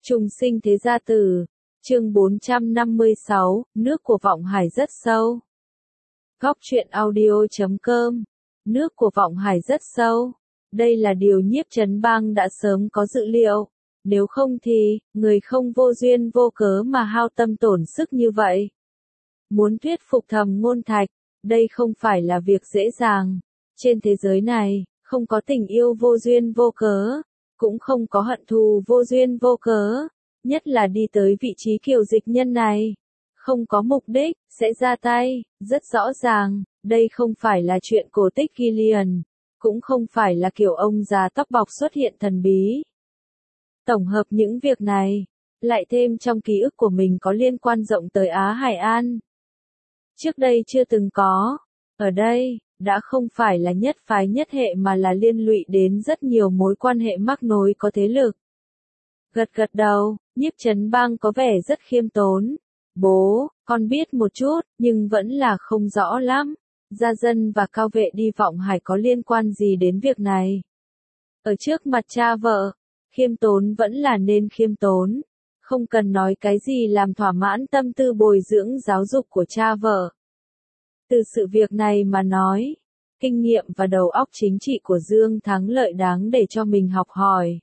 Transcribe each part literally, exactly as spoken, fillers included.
Trùng sinh thế gia tử, chương bốn trăm năm mươi sáu, nước của Vọng Hải rất sâu. Góc truyện audio chấm com, nước của Vọng Hải rất sâu. Đây là điều Nhiếp Chấn Bang đã sớm có dự liệu. Nếu không thì, người không vô duyên vô cớ mà hao tâm tổn sức như vậy. Muốn thuyết phục Thầm Ngôn Thạch, đây không phải là việc dễ dàng. Trên thế giới này, không có tình yêu vô duyên vô cớ, cũng không có hận thù vô duyên vô cớ, nhất là đi tới vị trí Kiều Dịch Nhân này. Không có mục đích, sẽ ra tay, rất rõ ràng, đây không phải là chuyện cổ tích Gillian, cũng không phải là kiểu ông già tóc bọc xuất hiện thần bí. Tổng hợp những việc này, lại thêm trong ký ức của mình có liên quan rộng tới Á Hải An. Trước đây chưa từng có, ở đây, đã không phải là nhất phái nhất hệ mà là liên lụy đến rất nhiều mối quan hệ mắc nối có thế lực. Gật gật đầu, Nhiếp Chấn Bang có vẻ rất khiêm tốn. Bố, con biết một chút, nhưng vẫn là không rõ lắm. Gia dân và cao vệ đi Vọng Hải có liên quan gì đến việc này? Ở trước mặt cha vợ, khiêm tốn vẫn là nên khiêm tốn. Không cần nói cái gì làm thỏa mãn tâm tư bồi dưỡng giáo dục của cha vợ. Từ sự việc này mà nói, kinh nghiệm và đầu óc chính trị của Dương Thắng Lợi đáng để cho mình học hỏi.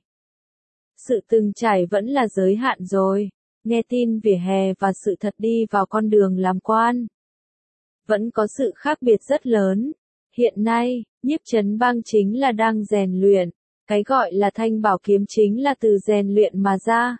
Sự từng trải vẫn là giới hạn rồi, nghe tin vỉa hè và sự thật đi vào con đường làm quan. Vẫn có sự khác biệt rất lớn. Hiện nay, Nhiếp Chấn Bang chính là đang rèn luyện, cái gọi là thanh bảo kiếm chính là từ rèn luyện mà ra.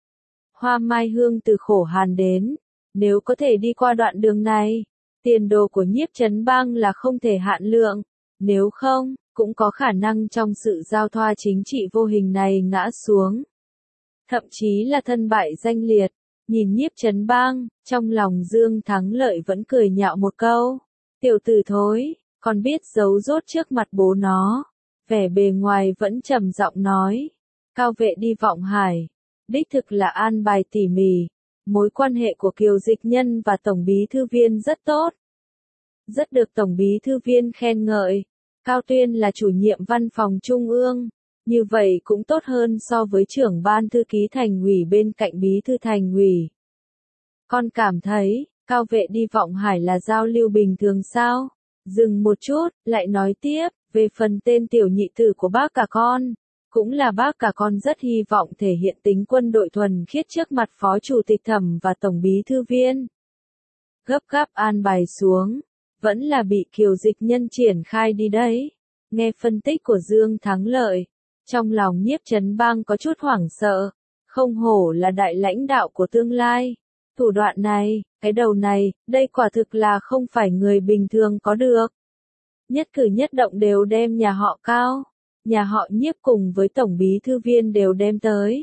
Hoa mai hương từ khổ hàn đến, nếu có thể đi qua đoạn đường này, tiền đồ của Nhiếp Chấn Bang là không thể hạn lượng, nếu không, cũng có khả năng trong sự giao thoa chính trị vô hình này ngã xuống. Thậm chí là thân bại danh liệt, nhìn Nhiếp Chấn Bang, trong lòng Dương Thắng Lợi vẫn cười nhạo một câu. Tiểu tử thối, còn biết giấu rốt trước mặt bố nó. Vẻ bề ngoài vẫn trầm giọng nói. Cao vệ đi Vọng Hải, đích thực là an bài tỉ mỉ. Mối quan hệ của Kiều Dịch Nhân và Tổng Bí Thư Viên rất tốt. Rất được Tổng Bí Thư Viên khen ngợi. Cao Tuyên là chủ nhiệm văn phòng Trung ương. Như vậy cũng tốt hơn so với trưởng ban thư ký thành ủy bên cạnh bí thư thành ủy. Con cảm thấy, Cao vệ đi Vọng Hải là giao lưu bình thường sao? Dừng một chút, lại nói tiếp, về phần tên tiểu nhị tử của bác cả con. Cũng là bác cả con rất hy vọng thể hiện tính quân đội thuần khiết trước mặt Phó Chủ tịch Thẩm và Tổng Bí Thư Viên. Gấp gáp an bài xuống, vẫn là bị Kiều Dịch Nhân triển khai đi đấy. Nghe phân tích của Dương Thắng Lợi, trong lòng Nhiếp Chấn Bang có chút hoảng sợ, không hổ là đại lãnh đạo của tương lai. Thủ đoạn này, cái đầu này, đây quả thực là không phải người bình thường có được. Nhất cử nhất động đều đem nhà họ Cao, nhà họ Nhiếp cùng với Tổng Bí Thư Viên đều đem tới.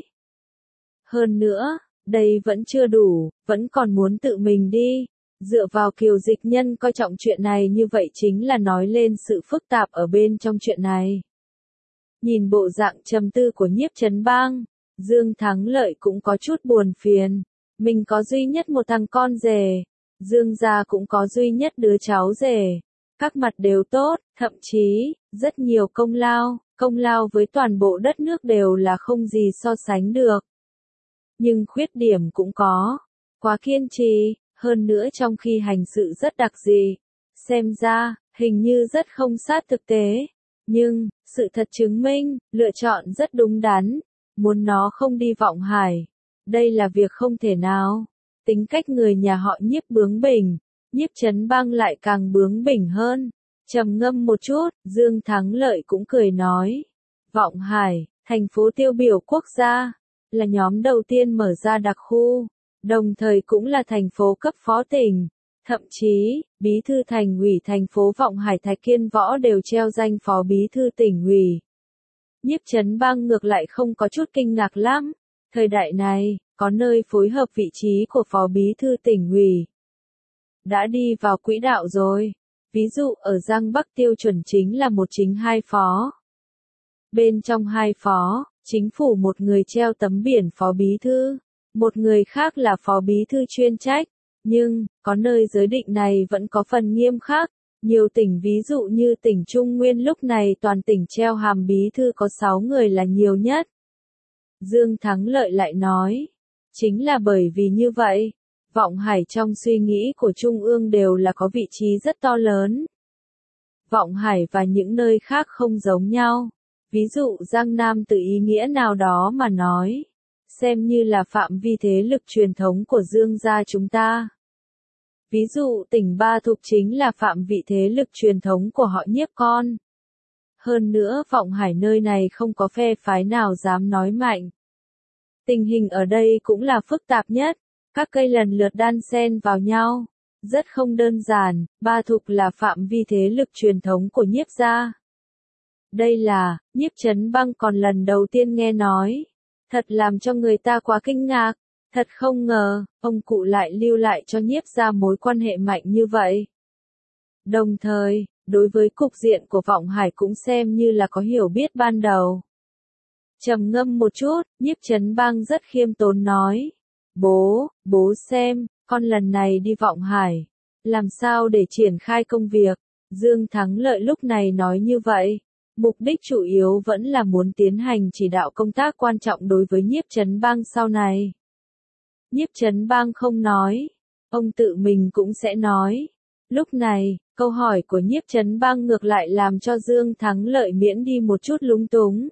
Hơn nữa, đây vẫn chưa đủ, vẫn còn muốn tự mình đi. Dựa vào Kiều Dịch Nhân coi trọng chuyện này như vậy chính là nói lên sự phức tạp ở bên trong chuyện này. Nhìn bộ dạng trầm tư của Nhiếp Chấn Bang, Dương Thắng Lợi cũng có chút buồn phiền. Mình có duy nhất một thằng con rể, Dương gia cũng có duy nhất đứa cháu rể. Các mặt đều tốt, thậm chí, rất nhiều công lao, công lao với toàn bộ đất nước đều là không gì so sánh được. Nhưng khuyết điểm cũng có, quá kiên trì, hơn nữa trong khi hành sự rất đặc dị. Xem ra, hình như rất không sát thực tế. Nhưng, sự thật chứng minh, lựa chọn rất đúng đắn, muốn nó không đi Vọng Hải. Đây là việc không thể nào. Tính cách người nhà họ Nhiếp bướng bỉnh, Nhiếp Chấn Bang lại càng bướng bỉnh hơn. Trầm ngâm một chút, Dương Thắng Lợi cũng cười nói. Vọng Hải, thành phố tiêu biểu quốc gia, là nhóm đầu tiên mở ra đặc khu, đồng thời cũng là thành phố cấp phó tỉnh. Thậm chí, bí thư thành ủy thành phố Vọng Hải Thạch Kiên Võ đều treo danh phó bí thư tỉnh ủy. Nhiếp Chấn Bang ngược lại không có chút kinh ngạc lắm. Thời đại này, có nơi phối hợp vị trí của phó bí thư tỉnh ủy. Đã đi vào quỹ đạo rồi. Ví dụ ở Giang Bắc tiêu chuẩn chính là một chính hai phó. Bên trong hai phó, chính phủ một người treo tấm biển phó bí thư, một người khác là phó bí thư chuyên trách. Nhưng, có nơi giới định này vẫn có phần nghiêm khắc. Nhiều tỉnh ví dụ như tỉnh Trung Nguyên lúc này toàn tỉnh treo hàm bí thư có sáu người là nhiều nhất. Dương Thắng Lợi lại nói. Chính là bởi vì như vậy, Vọng Hải trong suy nghĩ của Trung ương đều là có vị trí rất to lớn. Vọng Hải và những nơi khác không giống nhau. Ví dụ Giang Nam từ ý nghĩa nào đó mà nói, xem như là phạm vi thế lực truyền thống của Dương gia chúng ta. Ví dụ tỉnh Ba Thục chính là phạm vị thế lực truyền thống của họ Nhiếp con. Hơn nữa Vọng Hải nơi này không có phe phái nào dám nói mạnh. Tình hình ở đây cũng là phức tạp nhất, các cây lần lượt đan xen vào nhau, rất không đơn giản. Ba Thục là phạm vi thế lực truyền thống của Nhiếp gia. Đây là, Nhiếp Chấn Băng còn lần đầu tiên nghe nói, thật làm cho người ta quá kinh ngạc, thật không ngờ, ông cụ lại lưu lại cho Nhiếp gia mối quan hệ mạnh như vậy. Đồng thời, đối với cục diện của Vọng Hải cũng xem như là có hiểu biết ban đầu. Trầm ngâm một chút, Nhiếp Chấn Bang rất khiêm tốn nói, bố, bố xem, con lần này đi Vọng Hải, làm sao để triển khai công việc. Dương Thắng Lợi lúc này nói như vậy, mục đích chủ yếu vẫn là muốn tiến hành chỉ đạo công tác quan trọng đối với Nhiếp Chấn Bang sau này. Nhiếp Chấn Bang không nói, ông tự mình cũng sẽ nói. Lúc này, câu hỏi của Nhiếp Chấn Bang ngược lại làm cho Dương Thắng Lợi miễn đi một chút lúng túng.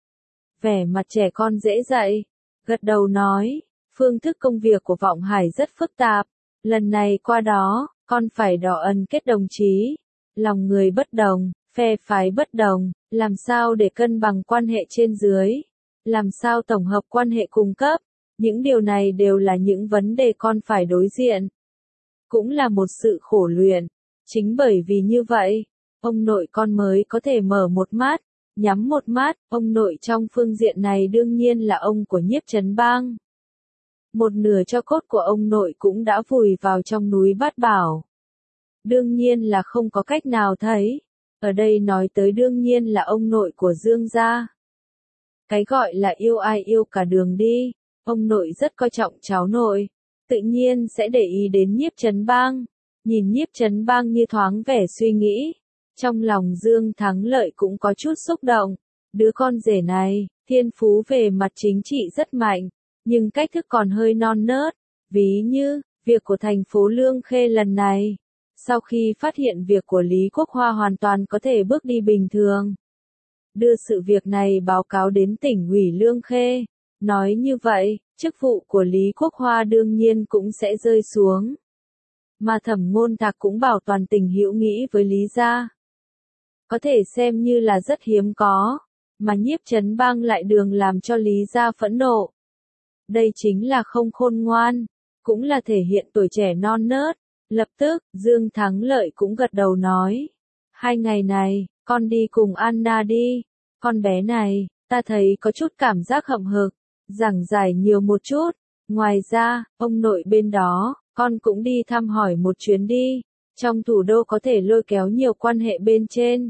Vẻ mặt trẻ con dễ dạy, gật đầu nói, phương thức công việc của Vọng Hải rất phức tạp, lần này qua đó, con phải đỏ ân kết đồng chí, lòng người bất đồng, phe phái bất đồng, làm sao để cân bằng quan hệ trên dưới, làm sao tổng hợp quan hệ cung cấp, những điều này đều là những vấn đề con phải đối diện. Cũng là một sự khổ luyện, chính bởi vì như vậy, ông nội con mới có thể mở một mắt, nhắm một mắt. Ông nội trong phương diện này đương nhiên là ông của Nhiếp Chấn Bang. Một nửa tro cốt của ông nội cũng đã vùi vào trong núi Bát Bảo. Đương nhiên là không có cách nào thấy. Ở đây nói tới đương nhiên là ông nội của Dương gia. Cái gọi là yêu ai yêu cả đường đi, ông nội rất coi trọng cháu nội, tự nhiên sẽ để ý đến Nhiếp Chấn Bang. Nhìn Nhiếp Chấn Bang như thoáng vẻ suy nghĩ, trong lòng Dương Thắng Lợi cũng có chút xúc động. Đứa con rể này, thiên phú về mặt chính trị rất mạnh, nhưng cách thức còn hơi non nớt. Ví như, việc của thành phố Lương Khê lần này, sau khi phát hiện việc của Lý Quốc Hoa hoàn toàn có thể bước đi bình thường, đưa sự việc này báo cáo đến tỉnh ủy Lương Khê. Nói như vậy, chức vụ của Lý Quốc Hoa đương nhiên cũng sẽ rơi xuống. Mà Thẩm Ngôn Thạc cũng bảo toàn tình hữu nghị với Lý gia. Có thể xem như là rất hiếm có, mà Nhiếp Chấn Bang lại đường làm cho Lý gia phẫn nộ. Đây chính là không khôn ngoan, cũng là thể hiện tuổi trẻ non nớt. Lập tức, Dương Thắng Lợi cũng gật đầu nói, hai ngày này, con đi cùng Anna đi, con bé này, ta thấy có chút cảm giác hậm hực, giảng giải nhiều một chút. Ngoài ra, ông nội bên đó, con cũng đi thăm hỏi một chuyến đi, trong thủ đô có thể lôi kéo nhiều quan hệ bên trên.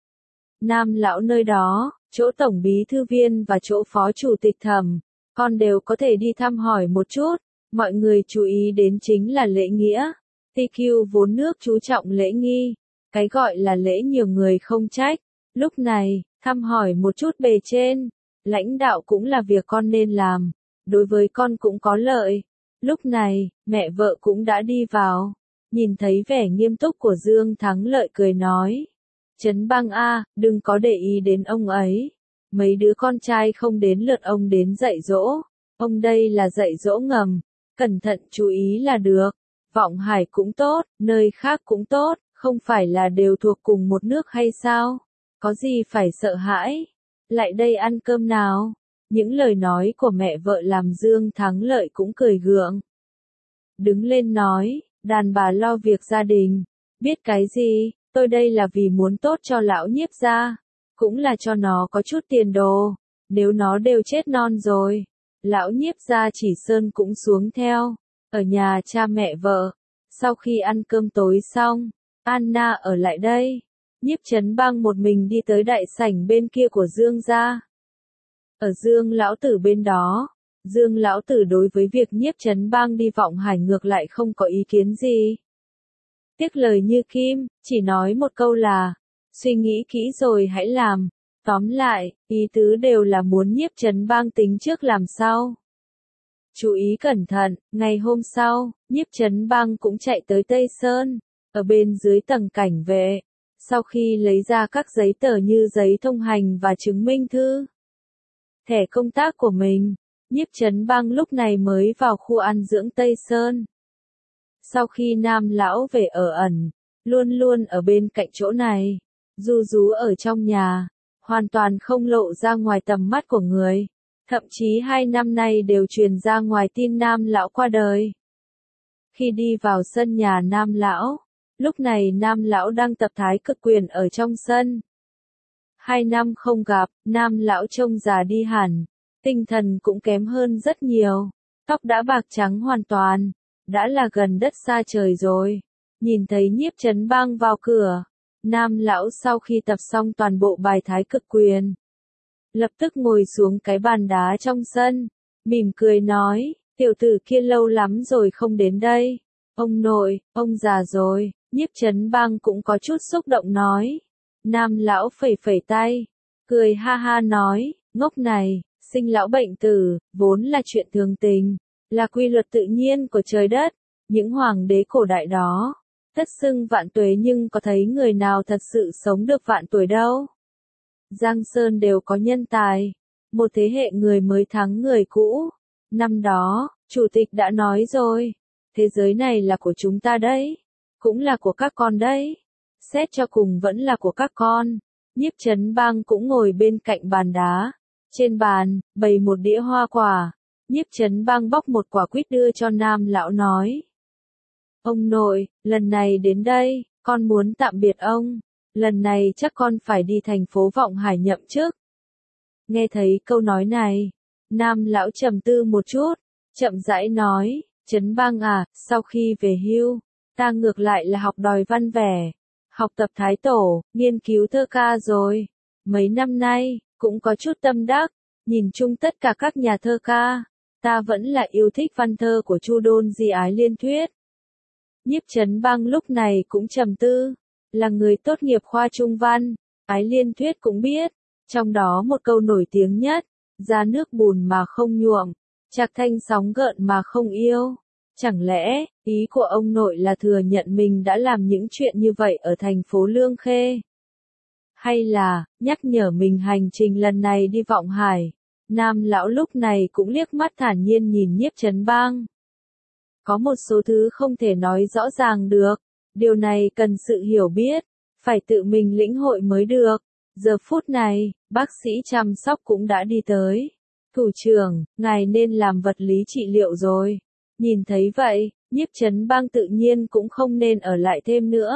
Nam lão nơi đó, chỗ tổng bí thư viên và chỗ phó chủ tịch Thẩm, con đều có thể đi thăm hỏi một chút. Mọi người chú ý đến chính là lễ nghĩa. tê quy vốn nước chú trọng lễ nghi, cái gọi là lễ nhiều người không trách. Lúc này, thăm hỏi một chút bề trên, lãnh đạo cũng là việc con nên làm, đối với con cũng có lợi. Lúc này, mẹ vợ cũng đã đi vào, nhìn thấy vẻ nghiêm túc của Dương Thắng Lợi cười nói, Chấn Bang a, đừng có để ý đến ông ấy, mấy đứa con trai không đến lượt ông đến dạy dỗ, ông đây là dạy dỗ ngầm, cẩn thận chú ý là được. Vọng Hải cũng tốt, nơi khác cũng tốt, không phải là đều thuộc cùng một nước hay sao? Có gì phải sợ hãi? Lại đây ăn cơm nào? Những lời nói của mẹ vợ làm Dương Thắng Lợi cũng cười gượng. Đứng lên nói, đàn bà lo việc gia đình, biết cái gì, tôi đây là vì muốn tốt cho lão Nhiếp gia, cũng là cho nó có chút tiền đồ, nếu nó đều chết non rồi, lão Nhiếp gia chỉ sơn cũng xuống theo. Ở nhà cha mẹ vợ, sau khi ăn cơm tối xong, Anna ở lại đây. Nhiếp Chấn Bang một mình đi tới đại sảnh bên kia của Dương gia. Ở Dương lão tử bên đó, Dương lão tử đối với việc Nhiếp Chấn Bang đi Vọng Hải ngược lại không có ý kiến gì. Tiếc lời như kim, chỉ nói một câu là, suy nghĩ kỹ rồi hãy làm. Tóm lại, ý tứ đều là muốn Nhiếp Chấn Bang tính trước làm sau. Chú ý cẩn thận, ngày hôm sau, Nhiếp Chấn Bang cũng chạy tới Tây Sơn, ở bên dưới tầng cảnh vệ. Sau khi lấy ra các giấy tờ như giấy thông hành và chứng minh thư, thẻ công tác của mình, Nhiếp Chấn Bang lúc này mới vào khu ăn dưỡng Tây Sơn. Sau khi Nam lão về ở ẩn, luôn luôn ở bên cạnh chỗ này, ru rú ở trong nhà, hoàn toàn không lộ ra ngoài tầm mắt của người. Thậm chí hai năm nay đều truyền ra ngoài tin Nam lão qua đời. Khi đi vào sân nhà Nam lão, lúc này Nam lão đang tập thái cực quyền ở trong sân. Hai năm không gặp, Nam lão trông già đi hẳn, tinh thần cũng kém hơn rất nhiều, tóc đã bạc trắng hoàn toàn, đã là gần đất xa trời rồi. Nhìn thấy Nhiếp Chấn Bang vào cửa, Nam lão sau khi tập xong toàn bộ bài thái cực quyền, lập tức ngồi xuống cái bàn đá trong sân, mỉm cười nói, tiểu tử kia lâu lắm rồi không đến đây. Ông nội, ông già rồi. Nhiếp Chấn Bang cũng có chút xúc động nói. Nam lão phẩy phẩy tay, cười ha ha nói, ngốc này, sinh lão bệnh tử, vốn là chuyện thường tình, là quy luật tự nhiên của trời đất. Những hoàng đế cổ đại đó, tất xưng vạn tuế nhưng có thấy người nào thật sự sống được vạn tuổi đâu. Giang Sơn đều có nhân tài, một thế hệ người mới thắng người cũ. Năm đó, chủ tịch đã nói rồi, thế giới này là của chúng ta đấy, cũng là của các con đấy. Xét cho cùng vẫn là của các con. Nhiếp Chấn Bang cũng ngồi bên cạnh bàn đá. Trên bàn, bày một đĩa hoa quả. Nhiếp Chấn Bang bóc một quả quýt đưa cho Nam lão nói. Ông nội, lần này đến đây, con muốn tạm biệt ông. Lần này chắc con phải đi thành phố Vọng Hải nhậm chức. Nghe thấy câu nói này, Nam lão trầm tư một chút, chậm rãi nói, Chấn Bang à, sau khi về hưu, ta ngược lại là học đòi văn vẻ, học tập thái tổ, nghiên cứu thơ ca rồi. Mấy năm nay, cũng có chút tâm đắc, nhìn chung tất cả các nhà thơ ca, ta vẫn là yêu thích văn thơ của Chu Đôn Di Ái Liên Thuyết. Nhiếp Chấn Bang lúc này cũng trầm tư, là người tốt nghiệp khoa trung văn, Ái Liên Thuyết cũng biết, trong đó một câu nổi tiếng nhất, ra nước bùn mà không nhuộm, trạc thanh sóng gợn mà không yêu. Chẳng lẽ, ý của ông nội là thừa nhận mình đã làm những chuyện như vậy ở thành phố Lương Khê? Hay là, nhắc nhở mình hành trình lần này đi Vọng Hải? Nam lão lúc này cũng liếc mắt thản nhiên nhìn Nhiếp Chấn Bang. Có một số thứ không thể nói rõ ràng được, điều này cần sự hiểu biết, phải tự mình lĩnh hội mới được. Giờ phút này, bác sĩ chăm sóc cũng đã đi tới. Thủ trưởng, ngài nên làm vật lý trị liệu rồi. Nhìn thấy vậy, Nhiếp Chấn Bang tự nhiên cũng không nên ở lại thêm nữa.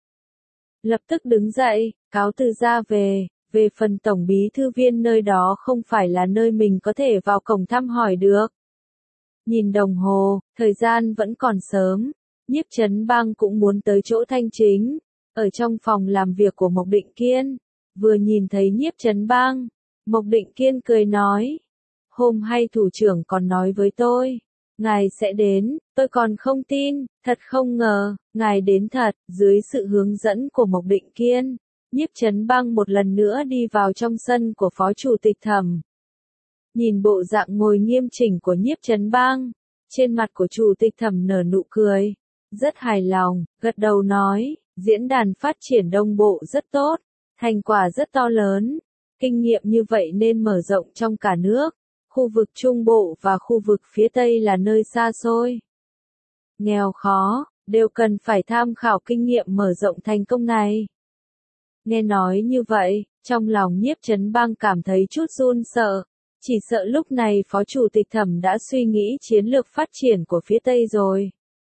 Lập tức đứng dậy, cáo từ ra về, về phần tổng bí thư viên nơi đó không phải là nơi mình có thể vào cổng thăm hỏi được. Nhìn đồng hồ, thời gian vẫn còn sớm, Nhiếp Chấn Bang cũng muốn tới chỗ Thanh Chính, ở trong phòng làm việc của Mộc Định Kiên. Vừa nhìn thấy Nhiếp Chấn Bang, Mộc Định Kiên cười nói, hôm hay thủ trưởng còn nói với tôi, ngài sẽ đến, tôi còn không tin, thật không ngờ, ngài đến thật. Dưới sự hướng dẫn của Mộc Định Kiên, Nhiếp Chấn Bang một lần nữa đi vào trong sân của Phó Chủ tịch Thẩm. Nhìn bộ dạng ngồi nghiêm chỉnh của Nhiếp Chấn Bang, trên mặt của Chủ tịch Thẩm nở nụ cười, rất hài lòng, gật đầu nói, diễn đàn phát triển Đông Bộ rất tốt, thành quả rất to lớn, kinh nghiệm như vậy nên mở rộng trong cả nước. Khu vực Trung Bộ và khu vực phía Tây là nơi xa xôi, nghèo khó, đều cần phải tham khảo kinh nghiệm mở rộng thành công này. Nghe nói như vậy, trong lòng Nhiếp Chấn Bang cảm thấy chút run sợ, chỉ sợ lúc này Phó Chủ tịch Thẩm đã suy nghĩ chiến lược phát triển của phía Tây rồi.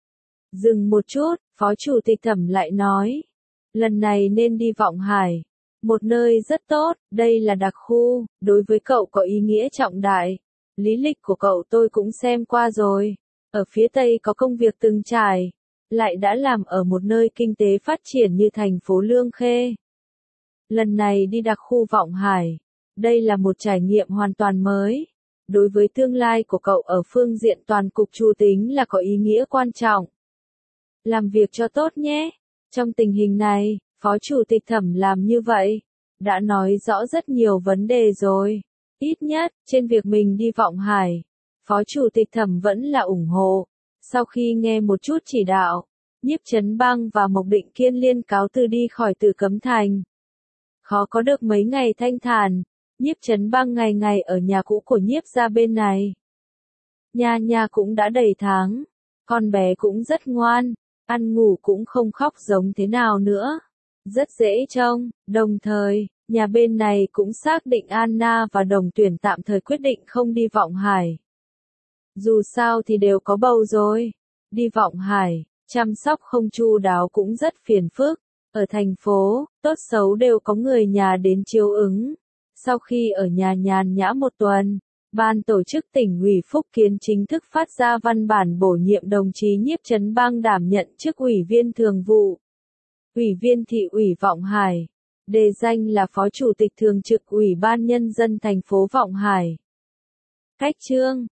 Dừng một chút, Phó Chủ tịch Thẩm lại nói, lần này nên đi Vọng Hải. Một nơi rất tốt, đây là đặc khu, đối với cậu có ý nghĩa trọng đại. Lý lịch của cậu tôi cũng xem qua rồi. Ở phía Tây có công việc từng trải, lại đã làm ở một nơi kinh tế phát triển như thành phố Lương Khê. Lần này đi đặc khu Vọng Hải, đây là một trải nghiệm hoàn toàn mới. Đối với tương lai của cậu ở phương diện toàn cục Chu tính là có ý nghĩa quan trọng. Làm việc cho tốt nhé. Trong tình hình này, Phó Chủ tịch Thẩm làm như vậy, đã nói rõ rất nhiều vấn đề rồi. Ít nhất, trên việc mình đi Vọng Hải, Phó Chủ tịch Thẩm vẫn là ủng hộ. Sau khi nghe một chút chỉ đạo, Nhiếp Chấn Bang và Mộc Định Kiên liên cáo từ đi khỏi Tử Cấm Thành. Khó có được mấy ngày thanh thản, Nhiếp Chấn Bang ngày ngày ở nhà cũ của Nhiếp gia bên này. Nhà nhà cũng đã đầy tháng, con bé cũng rất ngoan, ăn ngủ cũng không khóc giống thế nào nữa. Rất dễ trông, đồng thời, nhà bên này cũng xác định Anna và Đồng Tuyển tạm thời quyết định không đi Vọng Hải. Dù sao thì đều có bầu rồi, đi Vọng Hải, chăm sóc không chu đáo cũng rất phiền phức. Ở thành phố, tốt xấu đều có người nhà đến chiếu ứng. Sau khi ở nhà nhàn nhã một tuần, ban tổ chức tỉnh ủy Phúc Kiến chính thức phát ra văn bản bổ nhiệm đồng chí Nhiếp Chấn Bang đảm nhận chức ủy viên thường vụ, ủy viên thị ủy Vọng Hải, đề danh là phó chủ tịch thường trực Ủy ban Nhân dân thành phố Vọng Hải. Cách chương